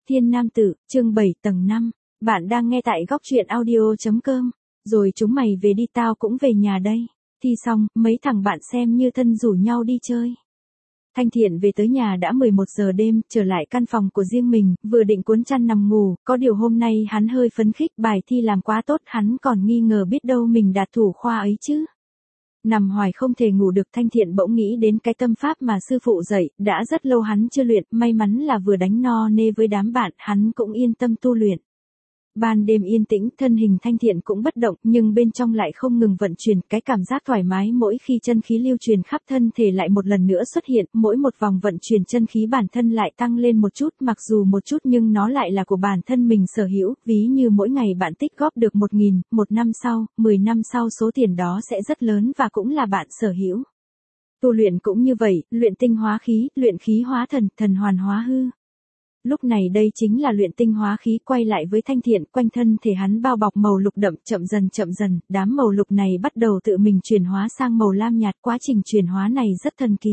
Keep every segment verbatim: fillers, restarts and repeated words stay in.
Thiên Nam Tử, chương bảy tầng năm. Bạn đang nghe tại góc truyện audio chấm com. Rồi chúng mày về đi, tao cũng về nhà đây. Thi xong, mấy thằng bạn xem như thân rủ nhau đi chơi. Thanh Thiện về tới nhà đã mười một giờ đêm, trở lại căn phòng của riêng mình, vừa định cuốn chăn nằm ngủ, có điều hôm nay hắn hơi phấn khích, bài thi làm quá tốt, hắn còn nghi ngờ biết đâu mình đạt thủ khoa ấy chứ. Nằm hoài không thể ngủ được, Thanh Thiện bỗng nghĩ đến cái tâm pháp mà sư phụ dạy, đã rất lâu hắn chưa luyện, may mắn là vừa đánh no nê với đám bạn, hắn cũng yên tâm tu luyện. Ban đêm yên tĩnh, thân hình Thanh Thiện cũng bất động, nhưng bên trong lại không ngừng vận chuyển, cái cảm giác thoải mái mỗi khi chân khí lưu truyền khắp thân thể lại một lần nữa xuất hiện, mỗi một vòng vận chuyển chân khí bản thân lại tăng lên một chút, mặc dù một chút nhưng nó lại là của bản thân mình sở hữu, ví như mỗi ngày bạn tích góp được một nghìn, một năm sau, mười năm sau số tiền đó sẽ rất lớn và cũng là bạn sở hữu. Tu luyện cũng như vậy, luyện tinh hóa khí, luyện khí hóa thần, thần hoàn hóa hư. Lúc này đây chính là luyện tinh hóa khí, quay lại với Thanh Thiện, quanh thân thể hắn bao bọc màu lục đậm, chậm dần chậm dần, đám màu lục này bắt đầu tự mình chuyển hóa sang màu lam nhạt, quá trình chuyển hóa này rất thần kỳ.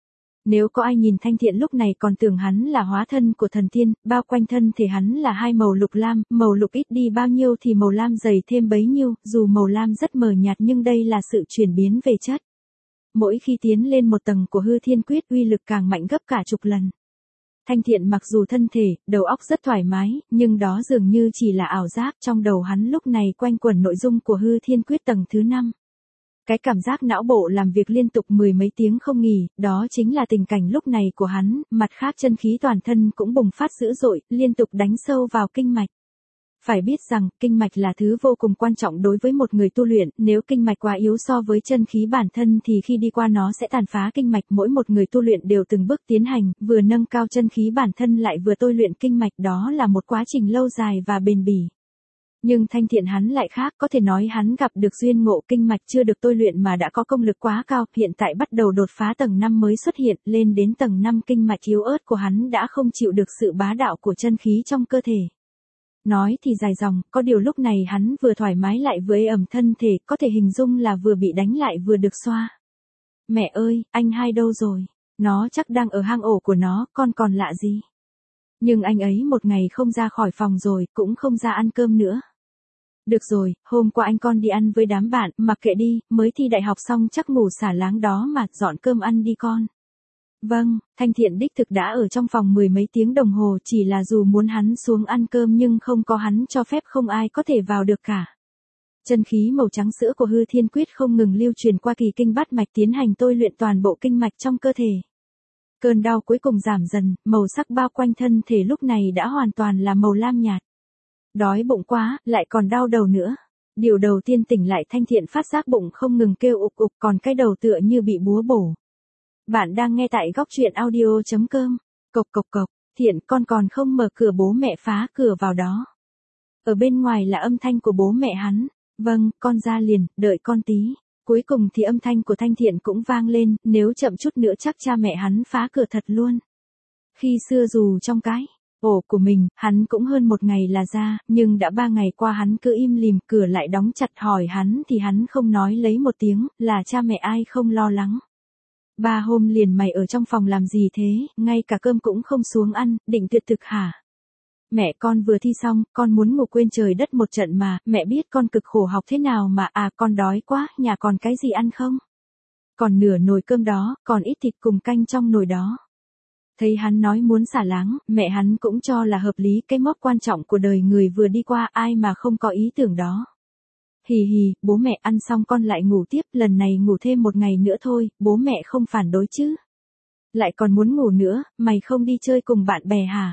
Nếu có ai nhìn Thanh Thiện lúc này còn tưởng hắn là hóa thân của thần tiên, bao quanh thân thể hắn là hai màu lục lam, màu lục ít đi bao nhiêu thì màu lam dày thêm bấy nhiêu, dù màu lam rất mờ nhạt nhưng đây là sự chuyển biến về chất. Mỗi khi tiến lên một tầng của hư thiên quyết, uy lực càng mạnh gấp cả chục lần. Thanh Thiện mặc dù thân thể, đầu óc rất thoải mái, nhưng đó dường như chỉ là ảo giác, trong đầu hắn lúc này quanh quẩn nội dung của hư thiên quyết tầng thứ năm. Cái cảm giác não bộ làm việc liên tục mười mấy tiếng không nghỉ, đó chính là tình cảnh lúc này của hắn, mặt khác chân khí toàn thân cũng bùng phát dữ dội, liên tục đánh sâu vào kinh mạch. Phải biết rằng, kinh mạch là thứ vô cùng quan trọng đối với một người tu luyện, nếu kinh mạch quá yếu so với chân khí bản thân thì khi đi qua nó sẽ tàn phá kinh mạch, mỗi một người tu luyện đều từng bước tiến hành, vừa nâng cao chân khí bản thân lại vừa tôi luyện kinh mạch, đó là một quá trình lâu dài và bền bỉ. Nhưng Thanh Thiện hắn lại khác, có thể nói hắn gặp được duyên ngộ, kinh mạch chưa được tôi luyện mà đã có công lực quá cao, hiện tại bắt đầu đột phá tầng năm mới xuất hiện, lên đến tầng năm kinh mạch yếu ớt của hắn đã không chịu được sự bá đạo của chân khí trong cơ thể. Nói thì dài dòng, có điều lúc này hắn vừa thoải mái lại vừa ê ẩm thân thể, có thể hình dung là vừa bị đánh lại vừa được xoa. Mẹ ơi, anh hai đâu rồi? Nó chắc đang ở hang ổ của nó, con còn lạ gì? Nhưng anh ấy một ngày không ra khỏi phòng rồi, cũng không ra ăn cơm nữa. Được rồi, hôm qua anh con đi ăn với đám bạn, mặc kệ đi, mới thi đại học xong chắc ngủ xả láng đó mà, dọn cơm ăn đi con. Vâng, Thanh Thiện đích thực đã ở trong phòng mười mấy tiếng đồng hồ, chỉ là dù muốn hắn xuống ăn cơm nhưng không có hắn cho phép không ai có thể vào được cả. Chân khí màu trắng sữa của hư thiên quyết không ngừng lưu truyền qua kỳ kinh bát mạch, tiến hành tôi luyện toàn bộ kinh mạch trong cơ thể. Cơn đau cuối cùng giảm dần, màu sắc bao quanh thân thể lúc này đã hoàn toàn là màu lam nhạt. Đói bụng quá, lại còn đau đầu nữa. Điều đầu tiên tỉnh lại, Thanh Thiện phát giác bụng không ngừng kêu ục ục, còn cái đầu tựa như bị búa bổ. Bạn đang nghe tại góc truyện audio chấm com. Cộc cộc cộc, Thiện con còn không mở cửa, bố mẹ phá cửa vào đó. Ở bên ngoài là âm thanh của bố mẹ hắn. Vâng, con ra liền, đợi con tí. Cuối cùng thì âm thanh của Thanh Thiện cũng vang lên, nếu chậm chút nữa chắc cha mẹ hắn phá cửa thật luôn. Khi xưa dù trong cái ổ của mình, hắn cũng hơn một ngày là ra, nhưng đã ba ngày qua hắn cứ im lìm, cửa lại đóng chặt, hỏi hắn thì hắn không nói lấy một tiếng, là cha mẹ ai không lo lắng. Ba hôm liền mày ở trong phòng làm gì thế, ngay cả cơm cũng không xuống ăn, định tuyệt thực hả? Mẹ con vừa thi xong, con muốn ngủ quên trời đất một trận mà, mẹ biết con cực khổ học thế nào mà, à con đói quá, nhà còn cái gì ăn không? Còn nửa nồi cơm đó, còn ít thịt cùng canh trong nồi đó. Thấy hắn nói muốn xả láng, mẹ hắn cũng cho là hợp lý, cái mốc quan trọng của đời người vừa đi qua, ai mà không có ý tưởng đó. Hì hì, bố mẹ ăn xong con lại ngủ tiếp, lần này ngủ thêm một ngày nữa thôi, bố mẹ không phản đối chứ? Lại còn muốn ngủ nữa, mày không đi chơi cùng bạn bè hả?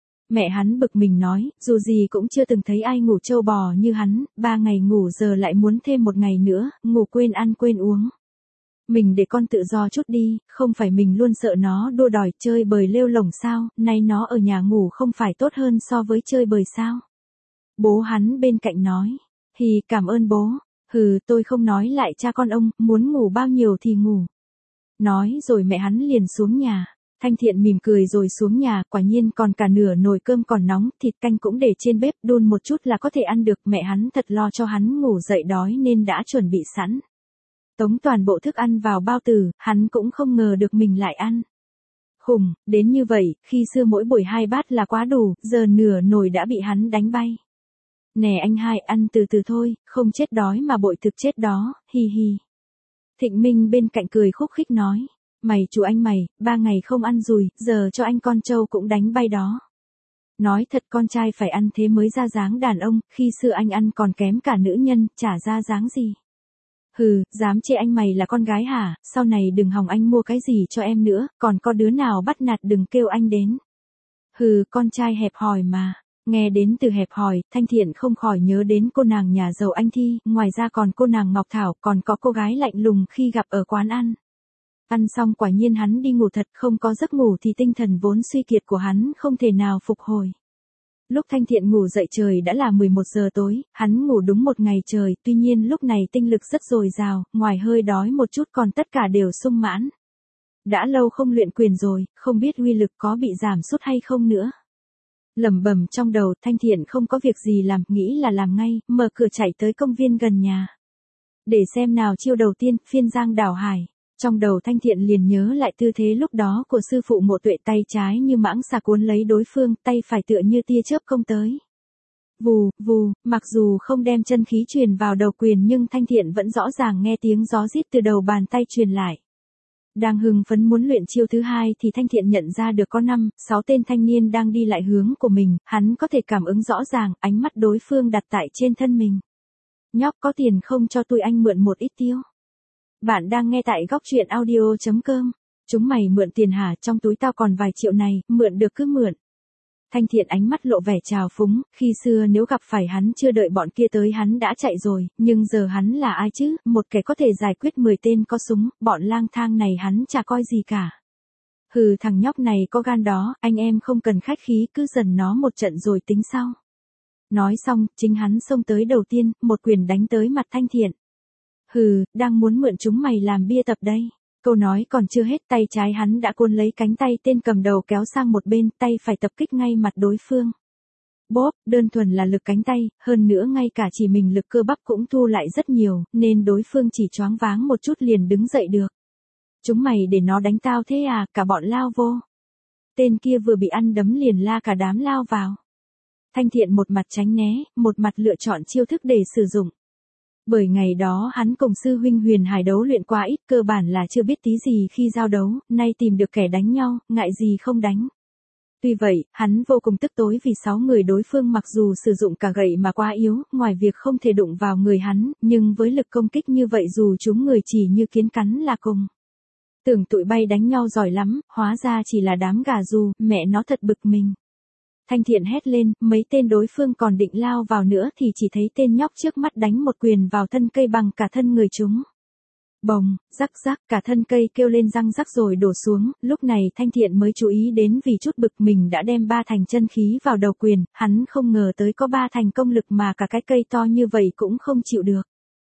Mẹ hắn bực mình nói, dù gì cũng chưa từng thấy ai ngủ trâu bò như hắn, ba ngày ngủ giờ lại muốn thêm một ngày nữa, ngủ quên ăn quên uống. Mình để con tự do chút đi, không phải mình luôn sợ nó đua đòi chơi bời lêu lổng sao, nay nó ở nhà ngủ không phải tốt hơn so với chơi bời sao? Bố hắn bên cạnh nói. Hì, cảm ơn bố. Hừ, tôi không nói lại cha con ông, muốn ngủ bao nhiêu thì ngủ. Nói rồi mẹ hắn liền xuống nhà. Thanh Thiện mỉm cười rồi xuống nhà, quả nhiên còn cả nửa nồi cơm còn nóng, thịt canh cũng để trên bếp, đun một chút là có thể ăn được, mẹ hắn thật lo cho hắn ngủ dậy đói nên đã chuẩn bị sẵn. Tống toàn bộ thức ăn vào bao tử, hắn cũng không ngờ được mình lại ăn. Khủng, đến như vậy, khi xưa mỗi buổi hai bát là quá đủ, giờ nửa nồi đã bị hắn đánh bay. Nè anh hai, ăn từ từ thôi, không chết đói mà bội thực chết đó, hi hi. Thịnh Minh bên cạnh cười khúc khích nói, mày chú anh mày, ba ngày không ăn rùi, giờ cho anh con trâu cũng đánh bay đó. Nói thật con trai phải ăn thế mới ra dáng đàn ông, khi xưa anh ăn còn kém cả nữ nhân, chả ra dáng gì. Hừ, dám chê anh mày là con gái hả, sau này đừng hòng anh mua cái gì cho em nữa, còn có đứa nào bắt nạt đừng kêu anh đến. Hừ, con trai hẹp hòi mà. Nghe đến từ hẹp hòi, Thanh Thiện không khỏi nhớ đến cô nàng nhà giàu anh Thi, ngoài ra còn cô nàng Ngọc Thảo, còn có cô gái lạnh lùng khi gặp ở quán ăn. Ăn xong quả nhiên hắn đi ngủ thật, không có giấc ngủ thì tinh thần vốn suy kiệt của hắn không thể nào phục hồi. Lúc Thanh Thiện ngủ dậy trời đã là mười một giờ tối, hắn ngủ đúng một ngày trời, tuy nhiên lúc này tinh lực rất dồi dào, ngoài hơi đói một chút còn tất cả đều sung mãn. Đã lâu không luyện quyền rồi, không biết uy lực có bị giảm sút hay không nữa. Lẩm bẩm trong đầu, Thanh Thiện không có việc gì làm, nghĩ là làm ngay, mở cửa chạy tới công viên gần nhà. Để xem nào chiêu đầu tiên, phiên giang đảo hải. Trong đầu Thanh Thiện liền nhớ lại tư thế lúc đó của sư phụ Mộ Tuệ, tay trái như mãng xà cuốn lấy đối phương, tay phải tựa như tia chớp công tới. Vù, vù, mặc dù không đem chân khí truyền vào đầu quyền nhưng Thanh Thiện vẫn rõ ràng nghe tiếng gió rít từ đầu bàn tay truyền lại. Đang hưng phấn muốn luyện chiêu thứ hai thì Thanh Thiện nhận ra được có năm, sáu tên thanh niên đang đi lại hướng của mình, hắn có thể cảm ứng rõ ràng, ánh mắt đối phương đặt tại trên thân mình. Nhóc có tiền không cho tụi anh mượn một ít tiêu. Bạn đang nghe tại góc truyện audio chấm com. Chúng mày mượn tiền hả, trong túi tao còn vài triệu này, mượn được cứ mượn. Thanh Thiện ánh mắt lộ vẻ trào phúng, khi xưa nếu gặp phải hắn chưa đợi bọn kia tới hắn đã chạy rồi, nhưng giờ hắn là ai chứ, một kẻ có thể giải quyết mười tên có súng, bọn lang thang này hắn chả coi gì cả. Hừ, thằng nhóc này có gan đó, anh em không cần khách khí, cứ dần nó một trận rồi tính sau. Nói xong, chính hắn xông tới đầu tiên, một quyền đánh tới mặt Thanh Thiện. Hừ, đang muốn mượn chúng mày làm bia tập đây. Câu nói còn chưa hết, tay trái hắn đã cuốn lấy cánh tay tên cầm đầu kéo sang một bên, tay phải tập kích ngay mặt đối phương. Bóp, đơn thuần là lực cánh tay, hơn nữa ngay cả chỉ mình lực cơ bắp cũng thu lại rất nhiều, nên đối phương chỉ choáng váng một chút liền đứng dậy được. Chúng mày để nó đánh tao thế à, cả bọn lao vô. Tên kia vừa bị ăn đấm liền la cả đám lao vào. Thanh Thiện một mặt tránh né, một mặt lựa chọn chiêu thức để sử dụng. Bởi ngày đó hắn cùng sư huynh Huyền Hải đấu luyện quá ít, cơ bản là chưa biết tí gì khi giao đấu, nay tìm được kẻ đánh nhau, ngại gì không đánh. Tuy vậy, hắn vô cùng tức tối vì sáu người đối phương mặc dù sử dụng cả gậy mà quá yếu, ngoài việc không thể đụng vào người hắn, nhưng với lực công kích như vậy dù chúng người chỉ như kiến cắn là cùng. Tưởng tụi bay đánh nhau giỏi lắm, hóa ra chỉ là đám gà dù, mẹ nó thật bực mình. Thanh Thiện hét lên, mấy tên đối phương còn định lao vào nữa thì chỉ thấy tên nhóc trước mắt đánh một quyền vào thân cây bằng cả thân người chúng. Bồng, rắc rắc, cả thân cây kêu lên răng rắc rồi đổ xuống, lúc này Thanh Thiện mới chú ý đến vì chút bực mình đã đem ba thành chân khí vào đầu quyền, hắn không ngờ tới có ba thành công lực mà cả cái cây to như vậy cũng không chịu được.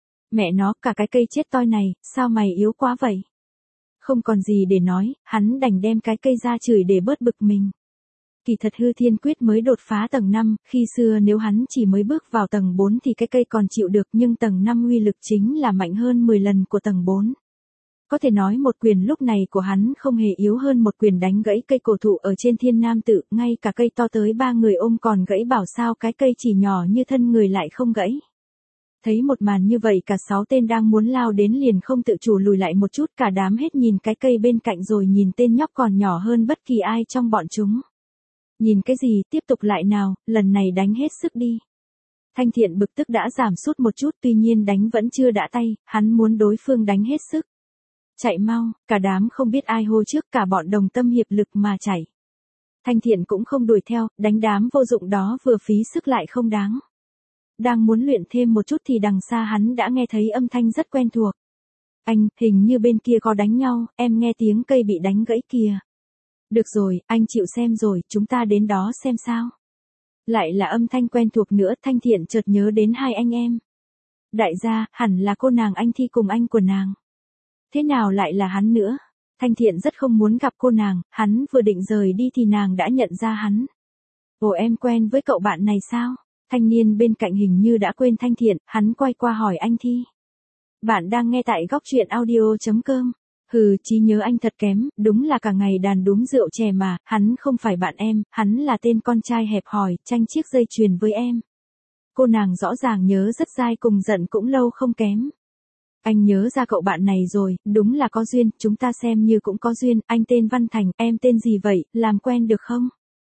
Mẹ nó, cả cái cây chết toi này, sao mày yếu quá vậy? Không còn gì để nói, hắn đành đem cái cây ra chửi để bớt bực mình. Kỳ thật Hư Thiên Quyết mới đột phá tầng năm, khi xưa nếu hắn chỉ mới bước vào tầng bốn thì cái cây còn chịu được nhưng tầng năm uy lực chính là mạnh hơn mười lần của tầng bốn. Có thể nói một quyền lúc này của hắn không hề yếu hơn một quyền đánh gãy cây cổ thụ ở trên Thiên Nam Tự, ngay cả cây to tới ba người ôm còn gãy bảo sao cái cây chỉ nhỏ như thân người lại không gãy. Thấy một màn như vậy cả sáu tên đang muốn lao đến liền không tự chủ lùi lại một chút, cả đám hết nhìn cái cây bên cạnh rồi nhìn tên nhóc còn nhỏ hơn bất kỳ ai trong bọn chúng. Nhìn cái gì, tiếp tục lại nào, lần này đánh hết sức đi. Thanh Thiện bực tức đã giảm sút một chút tuy nhiên đánh vẫn chưa đã tay, hắn muốn đối phương đánh hết sức. Chạy mau, cả đám không biết ai hô trước cả bọn đồng tâm hiệp lực mà chạy. Thanh Thiện cũng không đuổi theo, đánh đám vô dụng đó vừa phí sức lại không đáng. Đang muốn luyện thêm một chút thì đằng xa hắn đã nghe thấy âm thanh rất quen thuộc. Anh, hình như bên kia có đánh nhau, em nghe tiếng cây bị đánh gãy kìa. Được rồi, anh chịu xem rồi, chúng ta đến đó xem sao. Lại là âm thanh quen thuộc nữa, Thanh Thiện chợt nhớ đến hai anh em. Đại gia, hẳn là cô nàng anh Thi cùng anh của nàng. Thế nào lại là hắn nữa? Thanh Thiện rất không muốn gặp cô nàng, hắn vừa định rời đi thì nàng đã nhận ra hắn. Ồ, em quen với cậu bạn này sao? Thanh niên bên cạnh hình như đã quên Thanh Thiện, hắn quay qua hỏi anh Thi. Bạn đang nghe tại góc truyện audio chấm com. Hừ, trí nhớ anh thật kém, đúng là cả ngày đàn đúm rượu chè mà, hắn không phải bạn em, hắn là tên con trai hẹp hòi, tranh chiếc dây chuyền với em. Cô nàng rõ ràng nhớ rất dai cùng giận cũng lâu không kém. Anh nhớ ra cậu bạn này rồi, đúng là có duyên, chúng ta xem như cũng có duyên, anh tên Văn Thành, em tên gì vậy, làm quen được không?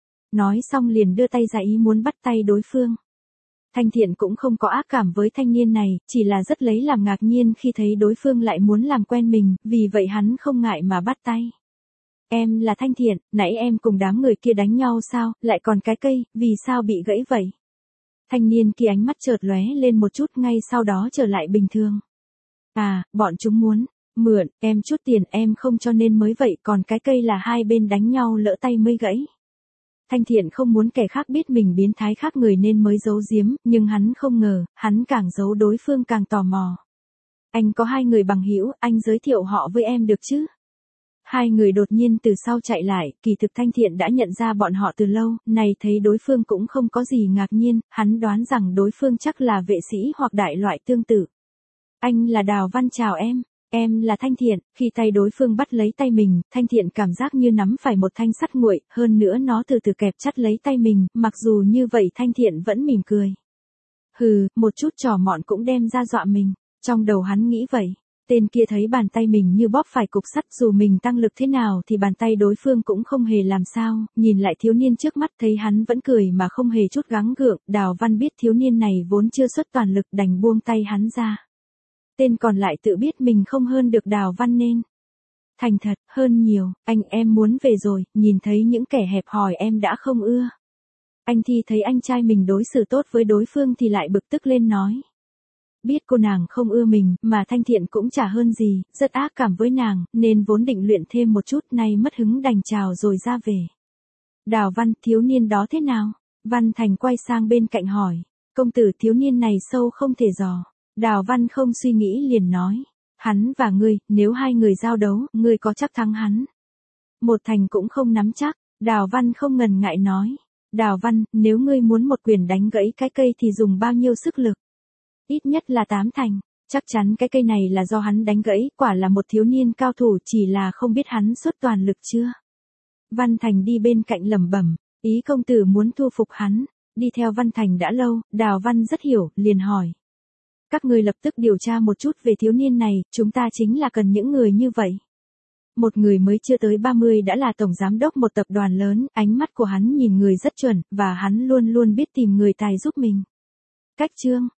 Nói xong liền đưa tay ra ý muốn bắt tay đối phương. Thanh Thiện cũng không có ác cảm với thanh niên này, chỉ là rất lấy làm ngạc nhiên khi thấy đối phương lại muốn làm quen mình, vì vậy hắn không ngại mà bắt tay. Em là Thanh Thiện, nãy em cùng đám người kia đánh nhau sao, lại còn cái cây, vì sao bị gãy vậy? Thanh niên kia ánh mắt chợt lóe lên một chút ngay sau đó trở lại bình thường. À, bọn chúng muốn mượn em chút tiền em không cho nên mới vậy, còn cái cây là hai bên đánh nhau lỡ tay mới gãy. Thanh Thiện không muốn kẻ khác biết mình biến thái khác người nên mới giấu giếm, nhưng hắn không ngờ, hắn càng giấu đối phương càng tò mò. Anh có hai người bằng hữu, anh giới thiệu họ với em được chứ? Hai người đột nhiên từ sau chạy lại, kỳ thực Thanh Thiện đã nhận ra bọn họ từ lâu, này thấy đối phương cũng không có gì ngạc nhiên, hắn đoán rằng đối phương chắc là vệ sĩ hoặc đại loại tương tự. Anh là Đào Văn, chào em. Em là Thanh Thiện. Khi tay đối phương bắt lấy tay mình, Thanh Thiện cảm giác như nắm phải một thanh sắt nguội, hơn nữa nó từ từ kẹp chặt lấy tay mình, mặc dù như vậy Thanh Thiện vẫn mỉm cười. Hừ, một chút trò mọn cũng đem ra dọa mình. Trong đầu hắn nghĩ vậy. Tên kia thấy bàn tay mình như bóp phải cục sắt, dù mình tăng lực thế nào thì bàn tay đối phương cũng không hề làm sao, nhìn lại thiếu niên trước mắt thấy hắn vẫn cười mà không hề chút gắng gượng, Đào Văn biết thiếu niên này vốn chưa xuất toàn lực đành buông tay hắn ra. Tên còn lại tự biết mình không hơn được Đào Văn nên thành thật hơn nhiều, anh em muốn về rồi, nhìn thấy những kẻ hẹp hòi em đã không ưa. Anh Thi thấy anh trai mình đối xử tốt với đối phương thì lại bực tức lên nói. Biết cô nàng không ưa mình, mà Thanh Thiện cũng chả hơn gì, rất ác cảm với nàng, nên vốn định luyện thêm một chút, nay mất hứng đành chào rồi ra về. Đào Văn, thiếu niên đó thế nào? Văn Thành quay sang bên cạnh hỏi. Công tử, thiếu niên này sâu không thể dò. Đào Văn không suy nghĩ liền nói. Hắn và ngươi, nếu hai người giao đấu, ngươi có chắc thắng hắn? Một thành cũng không nắm chắc, Đào Văn không ngần ngại nói. Đào Văn, nếu ngươi muốn một quyền đánh gãy cái cây thì dùng bao nhiêu sức lực? Ít nhất là tám thành, chắc chắn cái cây này là do hắn đánh gãy, quả là một thiếu niên cao thủ, chỉ là không biết hắn xuất toàn lực chưa. Văn Thành đi bên cạnh lẩm bẩm, ý công tử muốn thu phục hắn, đi theo Văn Thành đã lâu, Đào Văn rất hiểu, liền hỏi. Các ngươi lập tức điều tra một chút về thiếu niên này, chúng ta chính là cần những người như vậy. Một người mới chưa tới ba mươi đã là tổng giám đốc một tập đoàn lớn, ánh mắt của hắn nhìn người rất chuẩn, và hắn luôn luôn biết tìm người tài giúp mình. Cách chương